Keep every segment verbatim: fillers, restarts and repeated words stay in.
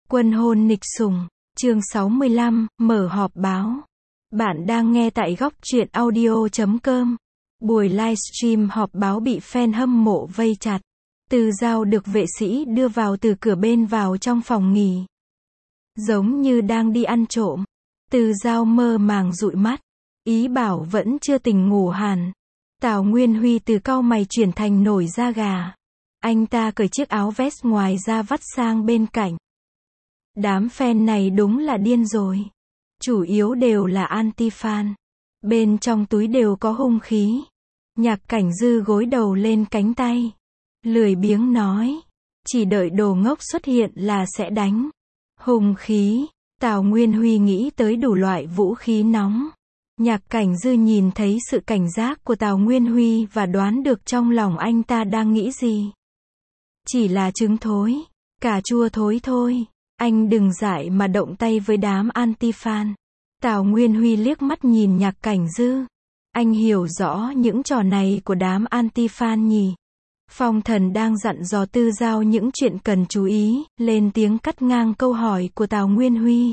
Quân hôn nịch sủng, chương sáu mươi lăm, mở họp báo. Bạn đang nghe tại góc truyện audio chấm com. Buổi livestream họp báo bị fan hâm mộ vây chặt. Từ Dao được vệ sĩ đưa vào từ cửa bên vào trong phòng nghỉ. Giống như đang đi ăn trộm. Từ Dao mơ màng dụi mắt. Ý bảo vẫn chưa tỉnh ngủ hẳn. Tào Nguyên Huy từ cau mày chuyển thành nổi da gà. Anh ta cởi chiếc áo vest ngoài ra vắt sang bên cạnh. Đám fan này đúng là điên rồi. Chủ yếu đều là anti-fan. Bên trong túi đều có hung khí. Nhạc Cảnh Dư gối đầu lên cánh tay. Lười biếng nói. Chỉ đợi đồ ngốc xuất hiện là sẽ đánh. Hung khí. Tào Nguyên Huy nghĩ tới đủ loại vũ khí nóng. Nhạc Cảnh Dư nhìn thấy sự cảnh giác của Tào Nguyên Huy và đoán được trong lòng anh ta đang nghĩ gì. Chỉ là trứng thối. Cà chua thối thôi. Anh đừng dại mà động tay với đám anti-fan. Tào Nguyên Huy liếc mắt nhìn Nhạc Cảnh Dư. Anh hiểu rõ những trò này của đám anti-fan nhỉ. Phong Thần đang dặn dò Tư Dao những chuyện cần chú ý, lên tiếng cắt ngang câu hỏi của Tào Nguyên Huy.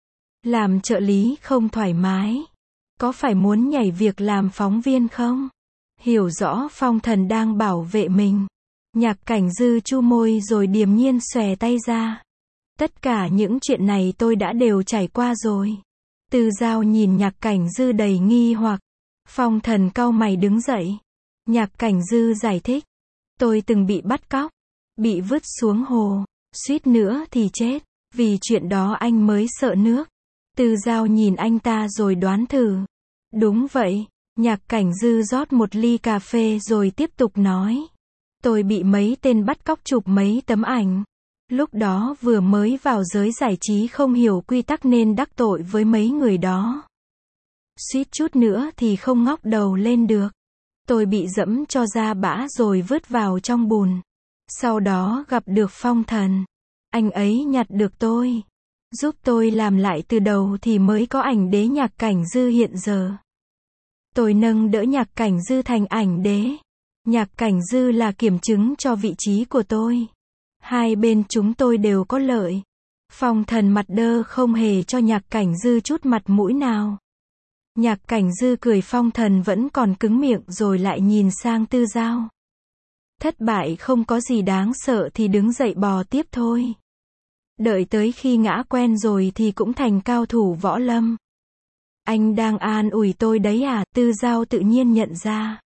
Làm trợ lý không thoải mái. Có phải muốn nhảy việc làm phóng viên không? Hiểu rõ Phong Thần đang bảo vệ mình. Nhạc Cảnh Dư chu môi rồi điềm nhiên xòe tay ra. Tất cả những chuyện này tôi đã đều trải qua rồi. Tư Dao nhìn Nhạc Cảnh Dư đầy nghi hoặc. Phong Thần cau mày đứng dậy. Nhạc Cảnh Dư giải thích. Tôi từng bị bắt cóc. Bị vứt xuống hồ. Suýt nữa thì chết. Vì chuyện đó anh mới sợ nước. Tư Dao nhìn anh ta rồi đoán thử. Đúng vậy. Nhạc Cảnh Dư rót một ly cà phê rồi tiếp tục nói. Tôi bị mấy tên bắt cóc chụp mấy tấm ảnh. Lúc đó vừa mới vào giới giải trí không hiểu quy tắc nên đắc tội với mấy người đó. Suýt chút nữa thì không ngóc đầu lên được. Tôi bị dẫm cho ra bã rồi vứt vào trong bùn. Sau đó gặp được Phong Thần. Anh ấy nhặt được tôi. Giúp tôi làm lại từ đầu thì mới có ảnh đế Nhạc Cảnh Dư hiện giờ. Tôi nâng đỡ Nhạc Cảnh Dư thành ảnh đế. Nhạc Cảnh Dư là kiểm chứng cho vị trí của tôi. Hai bên chúng tôi đều có lợi. Phong Thần mặt đơ không hề cho Nhạc Cảnh Dư chút mặt mũi nào. Nhạc Cảnh Dư cười, Phong Thần vẫn còn cứng miệng rồi lại nhìn sang Tư Dao. Thất bại không có gì đáng sợ thì đứng dậy bò tiếp thôi. Đợi tới khi ngã quen rồi thì cũng thành cao thủ võ lâm. Anh đang an ủi tôi đấy à? Tư Dao tự nhiên nhận ra.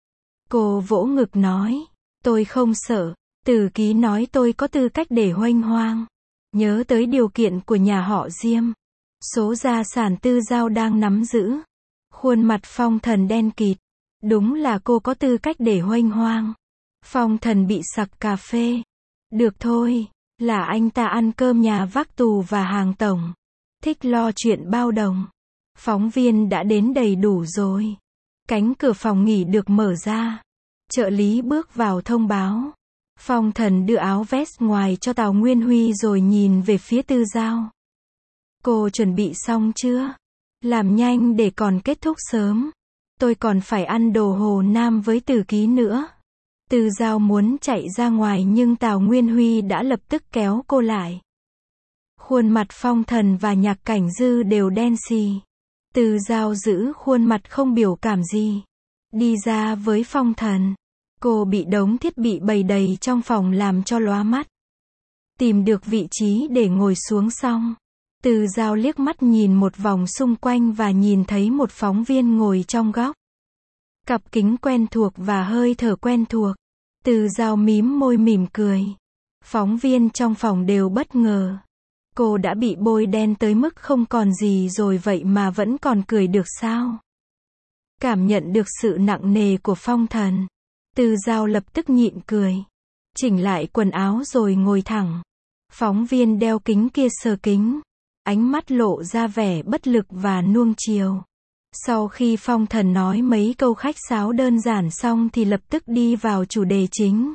Cô vỗ ngực nói. Tôi không sợ. Từ Ký nói tôi có tư cách để huênh hoang. Nhớ tới điều kiện của nhà họ Diêm. Số gia sản Tư Dao đang nắm giữ. Khuôn mặt Phong Thần đen kịt. Đúng là cô có tư cách để huênh hoang. Phong Thần bị sặc cà phê. Được thôi. Là anh ta ăn cơm nhà vác tù và hàng tổng. Thích lo chuyện bao đồng. Phóng viên đã đến đầy đủ rồi. Cánh cửa phòng nghỉ được mở ra. Trợ lý bước vào thông báo. Phong Thần đưa áo vest ngoài cho Tào Nguyên Huy rồi nhìn về phía Tư Dao. Cô chuẩn bị xong chưa? Làm nhanh để còn kết thúc sớm. Tôi còn phải ăn đồ Hồ Nam với Từ Ký nữa. Tư Dao muốn chạy ra ngoài nhưng Tào Nguyên Huy đã lập tức kéo cô lại. Khuôn mặt Phong Thần và Nhạc Cảnh Dư đều đen xì. Tư Dao giữ khuôn mặt không biểu cảm gì. Đi ra với Phong Thần. Cô bị đống thiết bị bày đầy trong phòng làm cho lóa mắt. Tìm được vị trí để ngồi xuống xong. Tư Dao liếc mắt nhìn một vòng xung quanh và nhìn thấy một phóng viên ngồi trong góc. Cặp kính quen thuộc và hơi thở quen thuộc. Tư Dao mím môi mỉm cười. Phóng viên trong phòng đều bất ngờ. Cô đã bị bôi đen tới mức không còn gì rồi vậy mà vẫn còn cười được sao? Cảm nhận được sự nặng nề của Phong Thần. Tư Dao lập tức nhịn cười. Chỉnh lại quần áo rồi ngồi thẳng. Phóng viên đeo kính kia sờ kính. Ánh mắt lộ ra vẻ bất lực và nuông chiều. Sau khi Phong Thần nói mấy câu khách sáo đơn giản xong thì lập tức đi vào chủ đề chính.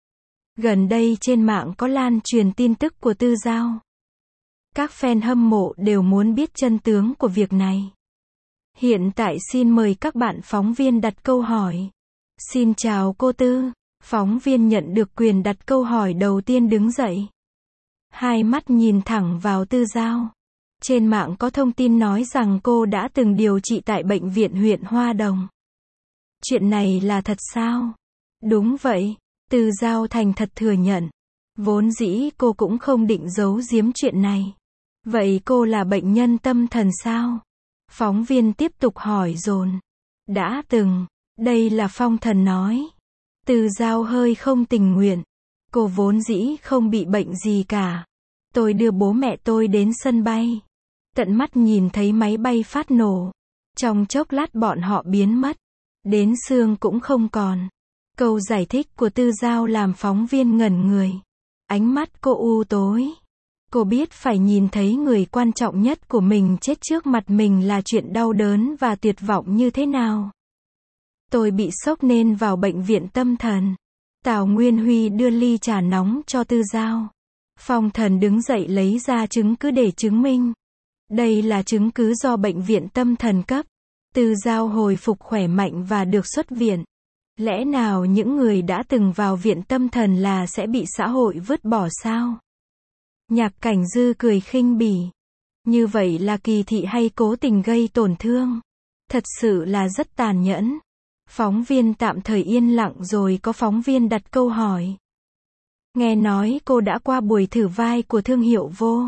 Gần đây trên mạng có lan truyền tin tức của Tư Dao. Các fan hâm mộ đều muốn biết chân tướng của việc này. Hiện tại xin mời các bạn phóng viên đặt câu hỏi. Xin chào cô Tư. Phóng viên nhận được quyền đặt câu hỏi đầu tiên đứng dậy. hai mắt nhìn thẳng vào Tư Giao. Trên mạng có thông tin nói rằng cô đã từng điều trị tại bệnh viện huyện Hoa Đồng. Chuyện này là thật sao? Đúng vậy, Tư Giao thành thật thừa nhận. Vốn dĩ cô cũng không định giấu giếm chuyện này. Vậy cô là bệnh nhân tâm thần sao? Phóng viên tiếp tục hỏi dồn. Đã từng, đây là Phong Thần nói. Tư Giao hơi không tình nguyện. Cô vốn dĩ không bị bệnh gì cả. Tôi đưa bố mẹ tôi đến sân bay. Tận mắt nhìn thấy máy bay phát nổ. Trong chốc lát bọn họ biến mất. Đến xương cũng không còn. Câu giải thích của Tư Giao làm phóng viên ngẩn người. Ánh mắt cô u tối. Cô biết phải nhìn thấy người quan trọng nhất của mình chết trước mặt mình là chuyện đau đớn và tuyệt vọng như thế nào. Tôi bị sốc nên vào bệnh viện tâm thần. Tào Nguyên Huy đưa ly trà nóng cho Tư Giao. Phong Thần đứng dậy lấy ra chứng cứ để chứng minh. Đây là chứng cứ do bệnh viện tâm thần cấp. Tư Giao hồi phục khỏe mạnh và được xuất viện. Lẽ nào những người đã từng vào viện tâm thần là sẽ bị xã hội vứt bỏ sao? Nhạc Cảnh Dư cười khinh bỉ. Như vậy là kỳ thị hay cố tình gây tổn thương? Thật sự là rất tàn nhẫn. Phóng viên tạm thời yên lặng rồi có phóng viên đặt câu hỏi. Nghe nói cô đã qua buổi thử vai của thương hiệu vô.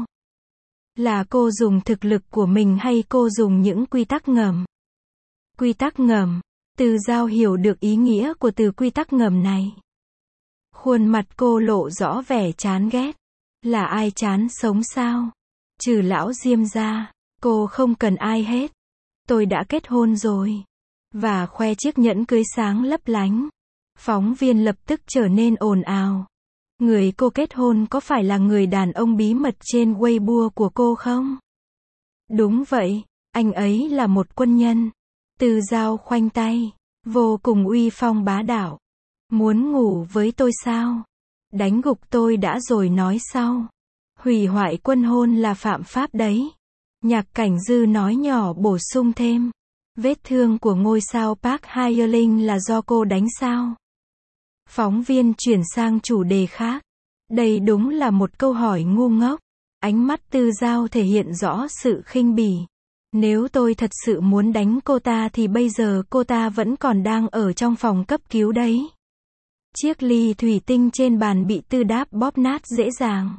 Là cô dùng thực lực của mình hay cô dùng những quy tắc ngầm? Quy tắc ngầm. Tư Giao hiểu được ý nghĩa của từ quy tắc ngầm này. Khuôn mặt cô lộ rõ vẻ chán ghét. Là ai chán sống sao? Trừ lão Diêm ra, cô không cần ai hết. Tôi đã kết hôn rồi. Và khoe chiếc nhẫn cưới sáng lấp lánh. Phóng viên lập tức trở nên ồn ào. Người cô kết hôn có phải là người đàn ông bí mật trên Weibo của cô không? Đúng vậy, anh ấy là một quân nhân. Tư Giao khoanh tay, vô cùng uy phong bá đạo. Muốn ngủ với tôi sao? Đánh gục tôi đã rồi nói sau. Hủy hoại quân hôn là phạm pháp đấy. Nhạc Cảnh Dư nói nhỏ bổ sung thêm. Vết thương của ngôi sao Park Hye-ling là do cô đánh sao? Phóng viên chuyển sang chủ đề khác. Đây đúng là một câu hỏi ngu ngốc. Ánh mắt Tư Giao thể hiện rõ sự khinh bỉ. Nếu tôi thật sự muốn đánh cô ta thì bây giờ cô ta vẫn còn đang ở trong phòng cấp cứu đấy. Chiếc ly thủy tinh trên bàn bị Tư Đáp bóp nát dễ dàng.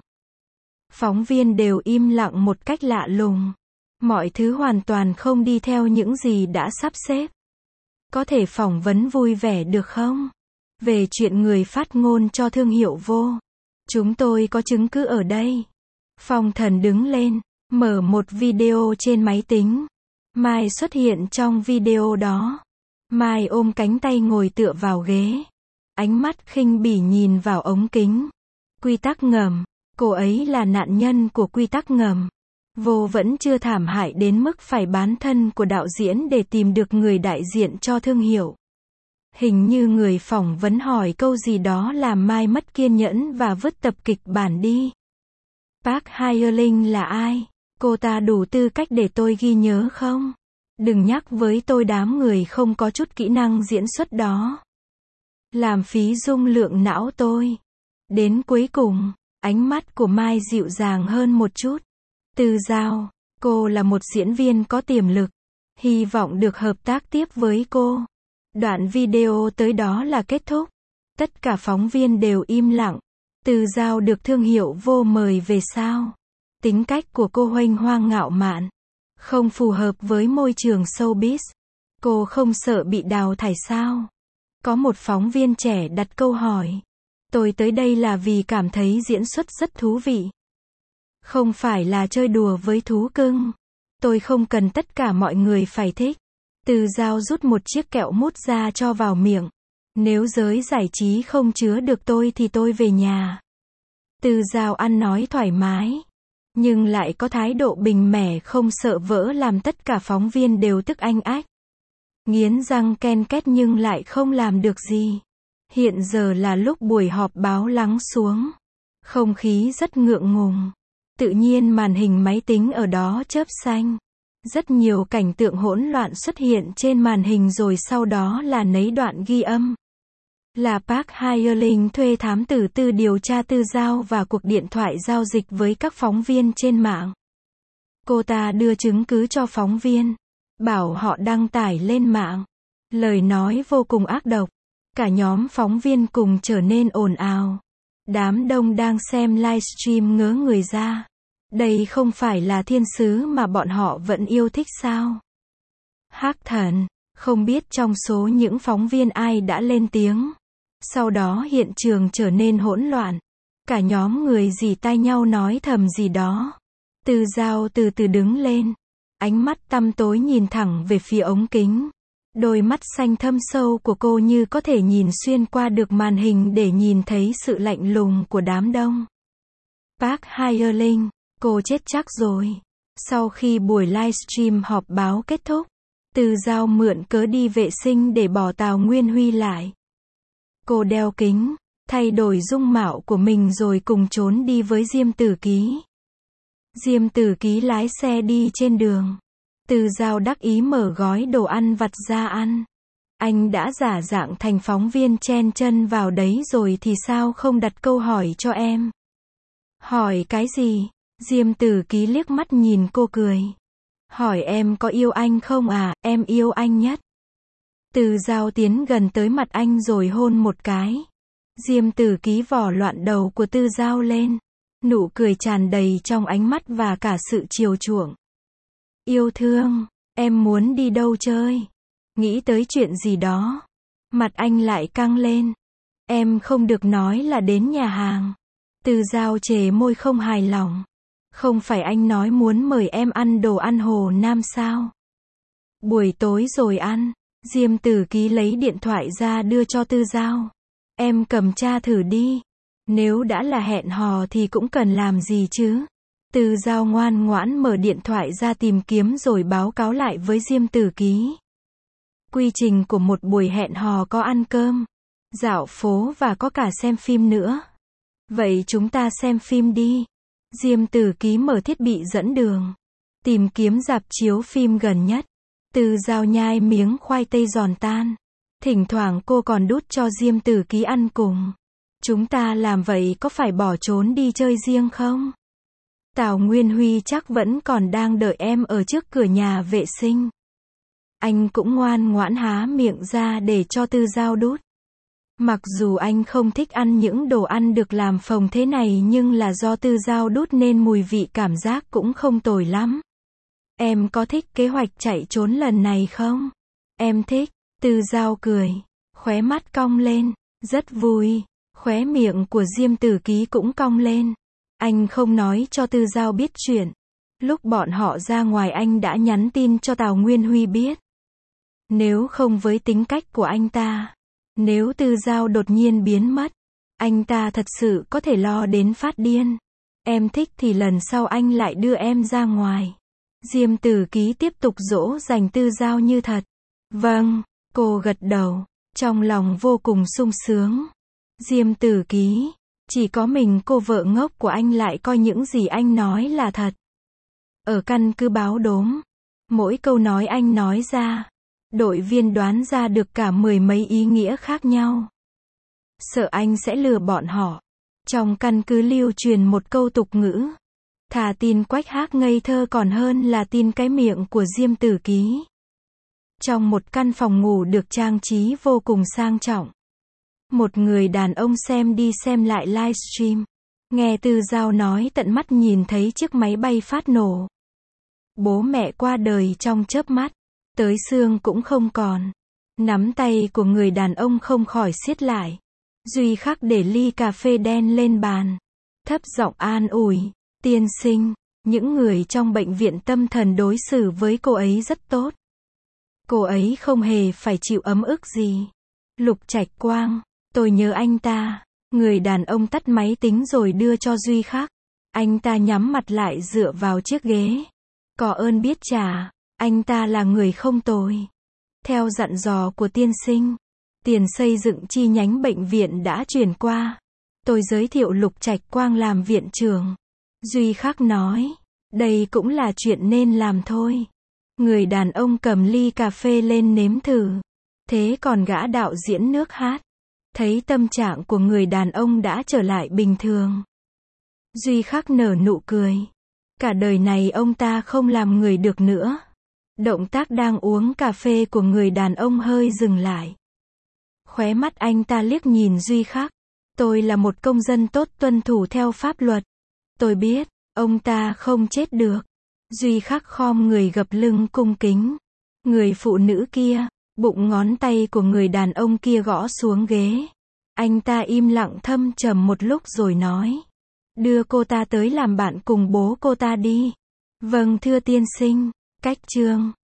Phóng viên đều im lặng một cách lạ lùng. Mọi thứ hoàn toàn không đi theo những gì đã sắp xếp. Có thể phỏng vấn vui vẻ được không? Về chuyện người phát ngôn cho thương hiệu vô. Chúng tôi có chứng cứ ở đây. Phong Thần đứng lên, mở một video trên máy tính. Mai xuất hiện trong video đó. Mai ôm cánh tay ngồi tựa vào ghế. Ánh mắt khinh bỉ nhìn vào ống kính. Quy tắc ngầm. Cô ấy là nạn nhân của quy tắc ngầm. Vô vẫn chưa thảm hại đến mức phải bán thân của đạo diễn để tìm được người đại diện cho thương hiệu. Hình như người phỏng vấn hỏi câu gì đó làm Mai mất kiên nhẫn và vứt tập kịch bản đi. Park Hye-ling là ai? Cô ta đủ tư cách để tôi ghi nhớ không? Đừng nhắc với tôi đám người không có chút kỹ năng diễn xuất đó. Làm phí dung lượng não tôi. Đến cuối cùng, ánh mắt của Mai dịu dàng hơn một chút. Tư Giao, cô là một diễn viên có tiềm lực. Hy vọng được hợp tác tiếp với cô. Đoạn video tới đó là kết thúc. Tất cả phóng viên đều im lặng. Tư Giao được thương hiệu vô mời về sao? Tính cách của cô huênh hoang ngạo mạn. Không phù hợp với môi trường showbiz. Cô không sợ bị đào thải sao? Có một phóng viên trẻ đặt câu hỏi. Tôi tới đây là vì cảm thấy diễn xuất rất thú vị. Không phải là chơi đùa với thú cưng. Tôi không cần tất cả mọi người phải thích. Tư Giao rút một chiếc kẹo mút ra cho vào miệng. Nếu giới giải trí không chứa được tôi thì tôi về nhà. Tư Giao ăn nói thoải mái. Nhưng lại có thái độ bình mẻ không sợ vỡ làm tất cả phóng viên đều tức anh ách. Nghiến răng ken két nhưng lại không làm được gì. Hiện giờ là lúc buổi họp báo lắng xuống. Không khí rất ngượng ngùng. Tự nhiên màn hình máy tính ở đó chớp xanh. Rất nhiều cảnh tượng hỗn loạn xuất hiện trên màn hình rồi sau đó là nấy đoạn ghi âm. Là Park Hye-ling thuê thám tử Tư điều tra Tư Giao và cuộc điện thoại giao dịch với các phóng viên trên mạng. Cô ta đưa chứng cứ cho phóng viên, bảo họ đăng tải lên mạng. Lời nói vô cùng ác độc. Cả nhóm phóng viên cùng trở nên ồn ào. Đám đông đang xem livestream ngớ người ra. Đây không phải là thiên sứ mà bọn họ vẫn yêu thích sao? Hắc Thần, không biết trong số những phóng viên ai đã lên tiếng. Sau đó hiện trường trở nên hỗn loạn. Cả nhóm người rì tai nhau nói thầm gì đó. Tư Giao từ từ đứng lên. Ánh mắt tăm tối nhìn thẳng về phía ống kính. Đôi mắt xanh thâm sâu của cô như có thể nhìn xuyên qua được màn hình để nhìn thấy sự lạnh lùng của đám đông. Park Hye-ling, cô chết chắc rồi. Sau khi buổi livestream họp báo kết thúc, Tư Giao mượn cớ đi vệ sinh để bỏ Tào Nguyên Huy lại. Cô đeo kính, thay đổi dung mạo của mình rồi cùng trốn đi với Diêm Tử Ký. Diêm Tử Ký lái xe đi trên đường. Tư Giao đắc ý mở gói đồ ăn vặt ra ăn. Anh đã giả dạng thành phóng viên chen chân vào đấy rồi thì sao không đặt câu hỏi cho em? Hỏi cái gì? Diêm Tử Ký liếc mắt nhìn cô cười. Hỏi em có yêu anh không à, em yêu anh nhất. Tư Giao tiến gần tới mặt anh rồi hôn một cái. Diêm Tử Ký vò loạn đầu của Tư Giao lên. Nụ cười tràn đầy trong ánh mắt và cả sự chiều chuộng. Yêu thương, em muốn đi đâu chơi? Nghĩ tới chuyện gì đó. Mặt anh lại căng lên. Em không được nói là đến nhà hàng. Tư Giao chề môi không hài lòng. Không phải anh nói muốn mời em ăn đồ ăn Hồ Nam sao? Buổi tối rồi ăn. Diêm Tử Ký lấy điện thoại ra đưa cho Tư Giao. Em cầm tra thử đi. Nếu đã là hẹn hò thì cũng cần làm gì chứ? Tư Giao ngoan ngoãn mở điện thoại ra tìm kiếm rồi báo cáo lại với Diêm Tử Ký. Quy trình của một buổi hẹn hò có ăn cơm, dạo phố và có cả xem phim nữa. Vậy chúng ta xem phim đi. Diêm Tử Ký mở thiết bị dẫn đường. Tìm kiếm rạp chiếu phim gần nhất. Tư Giao nhai miếng khoai tây giòn tan. Thỉnh thoảng cô còn đút cho Diêm Tử Ký ăn cùng. Chúng ta làm vậy có phải bỏ trốn đi chơi riêng không? Tào Nguyên Huy chắc vẫn còn đang đợi em ở trước cửa nhà vệ sinh. Anh cũng ngoan ngoãn há miệng ra để cho Tư Giao đút. Mặc dù anh không thích ăn những đồ ăn được làm phồng thế này nhưng là do Tư Giao đút nên mùi vị cảm giác cũng không tồi lắm. Em có thích kế hoạch chạy trốn lần này không? Em thích. Tư Giao cười. Khóe mắt cong lên. Rất vui. Khóe miệng của Diêm Tử Ký cũng cong lên. Anh không nói cho Tư Giao biết chuyện. Lúc bọn họ ra ngoài anh đã nhắn tin cho Tào Nguyên Huy biết. Nếu không với tính cách của anh ta, nếu Tư Giao đột nhiên biến mất, anh ta thật sự có thể lo đến phát điên. Em thích thì lần sau anh lại đưa em ra ngoài. Diêm Tử Ký tiếp tục dỗ dành Tư Giao như thật. Vâng, cô gật đầu, trong lòng vô cùng sung sướng. Diêm Tử Ký, chỉ có mình cô vợ ngốc của anh lại coi những gì anh nói là thật. Ở căn cứ Báo Đốm, mỗi câu nói anh nói ra, đội viên đoán ra được cả mười mấy ý nghĩa khác nhau. Sợ anh sẽ lừa bọn họ. Trong căn cứ lưu truyền một câu tục ngữ. Thà tin quách hác ngây thơ còn hơn là tin cái miệng của Diêm Tử Ký. Trong một căn phòng ngủ được trang trí vô cùng sang trọng. Một người đàn ông xem đi xem lại livestream. Nghe Tư Giao nói tận mắt nhìn thấy chiếc máy bay phát nổ. Bố mẹ qua đời trong chớp mắt. Tới xương cũng không còn. Nắm tay của người đàn ông không khỏi siết lại. Duy khắc để ly cà phê đen lên bàn. Thấp giọng an ủi. Tiên sinh, những người trong bệnh viện tâm thần đối xử với cô ấy rất tốt. Cô ấy không hề phải chịu ấm ức gì. Lục Trạch Quang, tôi nhớ anh ta. Người đàn ông tắt máy tính rồi đưa cho Duy khắc. Anh ta nhắm mặt lại dựa vào chiếc ghế. Có ơn biết trả. Anh ta là người không tồi. Theo dặn dò của tiên sinh, tiền xây dựng chi nhánh bệnh viện đã chuyển qua. Tôi giới thiệu Lục Trạch Quang làm viện trưởng. Duy khắc nói, đây cũng là chuyện nên làm thôi. Người đàn ông cầm ly cà phê lên nếm thử. Thế còn gã đạo diễn nước hát, Thấy tâm trạng của người đàn ông đã trở lại bình thường, Duy Khắc nở nụ cười. Cả đời này ông ta không làm người được nữa. Động tác đang uống cà phê của người đàn ông hơi dừng lại. Khóe mắt anh ta liếc nhìn Duy Khắc. Tôi là một công dân tốt tuân thủ theo pháp luật. Tôi biết, ông ta không chết được. Duy Khắc khom người gập lưng cung kính. Người phụ nữ kia, bụng ngón tay của người đàn ông kia gõ xuống ghế. Anh ta im lặng thâm trầm một lúc rồi nói. Đưa cô ta tới làm bạn cùng bố cô ta đi. Vâng thưa tiên sinh. Cách chương